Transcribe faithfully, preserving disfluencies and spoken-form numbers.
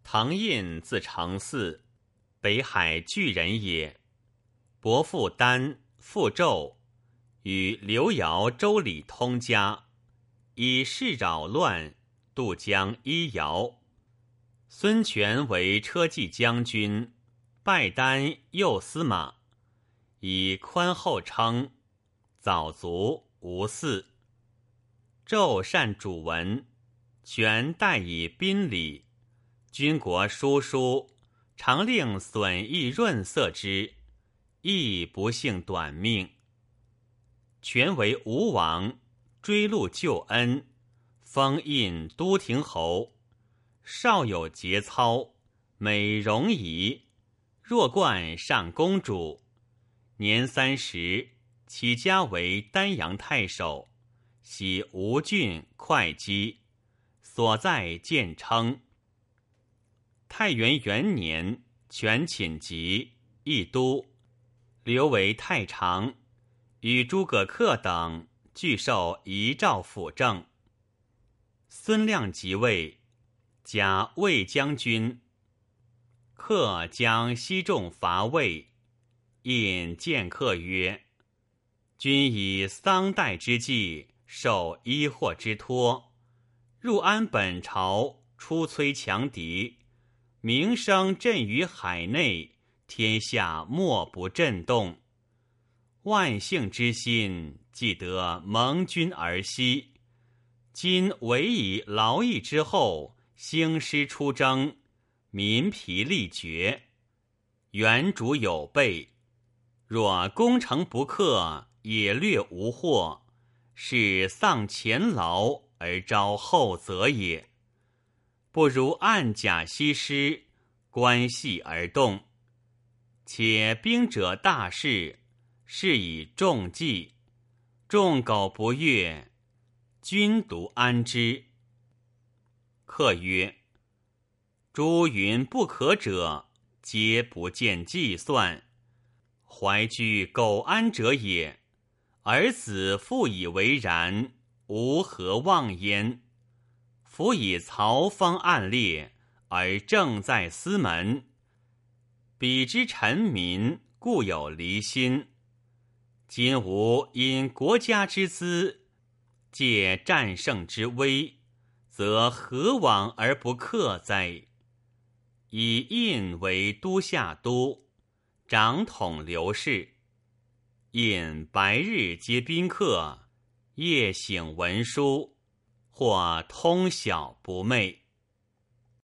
唐胤字承嗣，北海巨人也。伯父丹、父纣与刘繇、周礼通家，以示扰乱，渡江伊尧。孙权为车骑将军，拜丹右司马，以宽厚称，早卒，无嗣。纣善主文，权代以宾礼，军国书书，常令损益润色之，亦不幸短命。权为吴王，追录旧恩，封印都亭侯，少有节操，美容仪，若冠上公主。年三十，起家为丹阳太守，徙吴郡会稽，所在建称。太元元年，权寝疾，易都，留为太常，与诸葛恪等俱受遗诏辅政。孙亮即位，加魏将军。恪将西众伐魏，引见恪曰：君以桑代之计，受医祸之托，入安本朝，出摧强敌，名声震于海内，天下莫不震动。万幸之心，既得盟君而息。今委以劳役之后，兴师出征，民疲力绝，原主有备。若攻城不克，也略无获，是丧前劳而招后责也。不如暗甲西施，关系而动。且兵者大事，是以众计，众苟不悦，君独安之。恪曰：诸云不可者，皆不见计算，怀居苟安者也。儿子复以为然，吾何忘焉？夫以曹方暗列，而政在司门，彼之臣民，固有离心。今吾因国家之资，借战胜之威，则何往而不克哉？以印为都下都，掌统刘氏。印白日接宾客，夜省文书，或通晓不寐。